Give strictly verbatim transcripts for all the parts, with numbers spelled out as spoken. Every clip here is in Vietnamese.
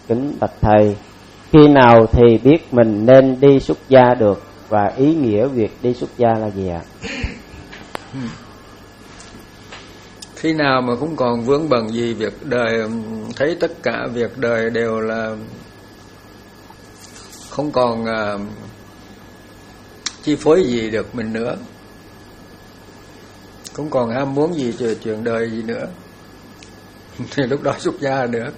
kính bạch thầy, khi nào thì biết mình nên đi xuất gia được, và ý nghĩa việc đi xuất gia là gì ạ? Khi nào mà không còn vướng bận gì việc đời, thấy tất cả việc đời đều là không còn uh, chi phối gì được mình nữa, không còn ham muốn gì về chuyện đời gì nữa, thì lúc đó xuất gia được.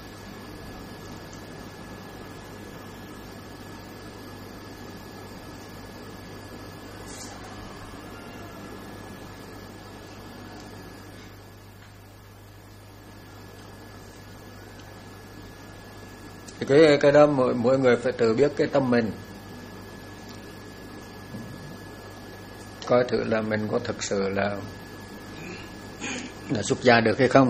Cái cái đó mỗi mỗi người phải tự biết cái tâm mình, coi thử là mình có thực sự là là xuất gia được hay không.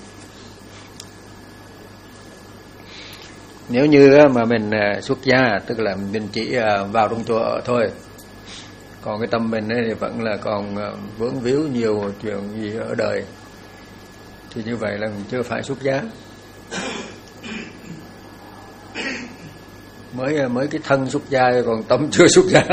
Nếu như mà mình xuất gia, tức là mình chỉ vào trong chùa ở thôi, còn cái tâm mình ấy thì vẫn là còn vướng víu nhiều chuyện gì ở đời, thì như vậy là mình chưa phải xuất gia. Mới mới cái thân xuất gia còn tâm chưa xuất gia.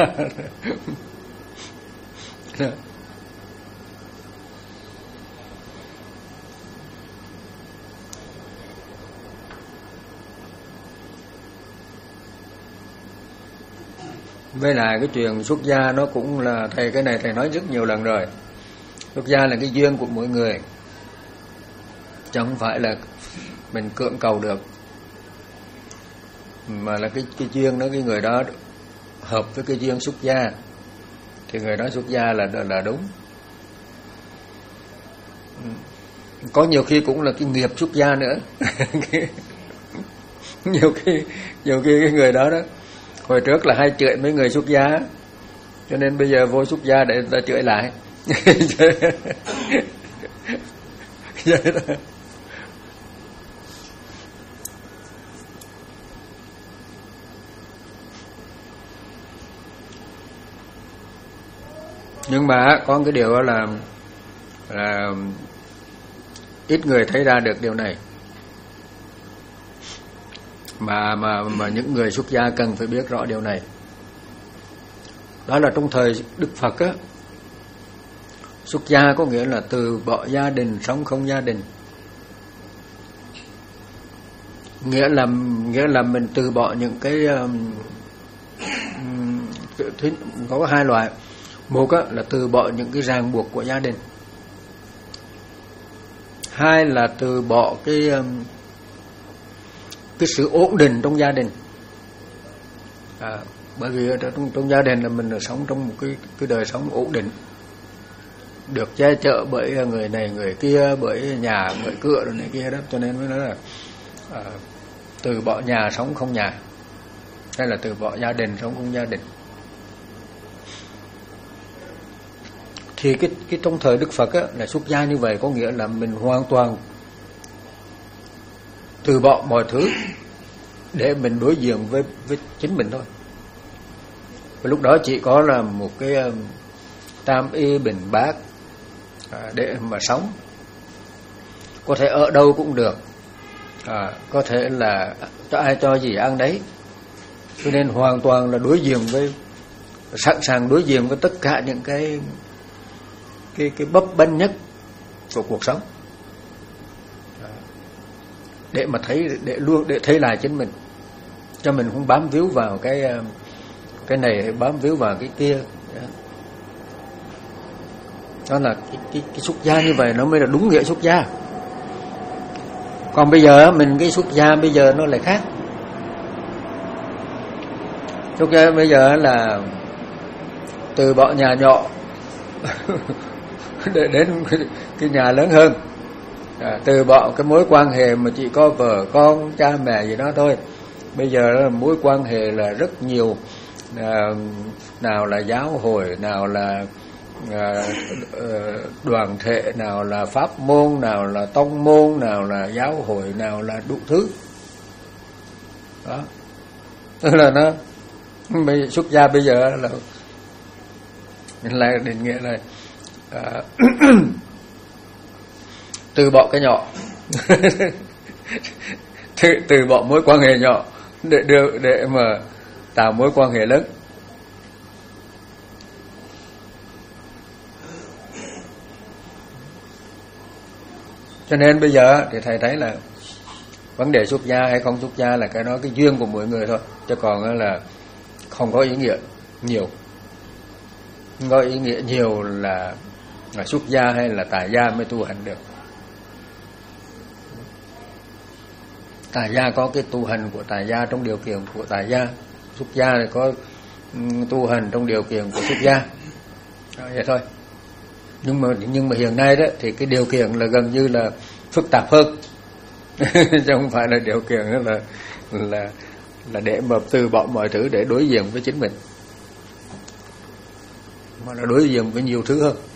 Với lại cái chuyện xuất gia nó cũng là, thầy cái này thầy nói rất nhiều lần rồi, xuất gia là cái duyên của mỗi người, chứ không phải là mình cưỡng cầu được, mà là cái cái duyên đó, cái người đó hợp với cái duyên xuất gia thì người đó xuất gia là là đúng. Có nhiều khi cũng là cái nghiệp xuất gia nữa. nhiều khi nhiều khi cái người đó đó hồi trước là hay chửi mấy người xuất gia, cho nên bây giờ vô xuất gia để ta chửi lại. Vậy đó. Nhưng mà có cái điều đó là là ít người thấy ra được điều này, mà mà mà những người xuất gia cần phải biết rõ điều này. Đó là trong thời Đức Phật á, xuất gia có nghĩa là từ bỏ gia đình, sống không gia đình. Nghĩa là nghĩa là mình từ bỏ những cái um, có hai loại. Một á, là từ bỏ những cái ràng buộc của gia đình. Hai là từ bỏ cái cái sự ổn định trong gia đình. À, bởi vì trong, trong gia đình là mình được sống trong một cái cái đời sống ổn định, được che chở bởi người này người kia, bởi nhà bởi cửa rồi này kia đó, cho nên mới nói là à, từ bỏ nhà sống không nhà, hay là từ bỏ gia đình sống không gia đình. Thì cái cái trong thời Đức Phật á, là xuất gia như vậy có nghĩa là mình hoàn toàn từ bỏ mọi thứ để mình đối diện với với chính mình thôi. Và lúc đó chỉ có là một cái um, tam y bình bát à, để mà sống. Có thể ở đâu cũng được, à, có thể là cho ai cho gì ăn đấy. Cho nên hoàn toàn là đối diện với, sẵn sàng đối diện với tất cả những cái cái cái bấp bênh nhất của cuộc sống, để mà thấy, để luôn để thấy lại chính mình, cho mình không bám víu vào cái cái này hay bám víu vào cái kia. Đó là cái, cái, cái xuất gia như vậy nó mới là đúng nghĩa xuất gia. Còn bây giờ mình cái xuất gia bây giờ nó lại khác. Xuất gia bây giờ là từ bỏ nhà nhỏ để đến cái nhà lớn hơn, à, từ bỏ cái mối quan hệ mà chỉ có vợ con cha mẹ gì đó thôi. Bây giờ là mối quan hệ là rất nhiều, à, nào là giáo hội, nào là à, đoàn thể, nào là pháp môn, nào là tông môn, nào là giáo hội, nào là đủ thứ đó. Tức là nó bây xuất gia bây giờ là lại định nghĩa là à, từ bỏ cái nhỏ từ, từ bỏ mối quan hệ nhỏ để đưa để mà tạo mối quan hệ lớn. Cho nên bây giờ thì thầy thấy là vấn đề xuất gia hay không xuất gia là cái đó cái duyên của mỗi người thôi, chứ còn là không có ý nghĩa nhiều. Không có ý nghĩa nhiều là, là xuất gia hay là tại gia mới tu hành được. Tại gia có cái tu hành của tại gia trong điều kiện của tại gia, xuất gia thì có tu hành trong điều kiện của xuất gia. Đó, vậy thôi. Nhưng mà nhưng mà hiện nay đó thì cái điều kiện là gần như là phức tạp hơn. Chứ không phải là điều kiện đó là là là để mà từ bỏ mọi thứ để đối diện với chính mình, mà là đối diện với nhiều thứ hơn.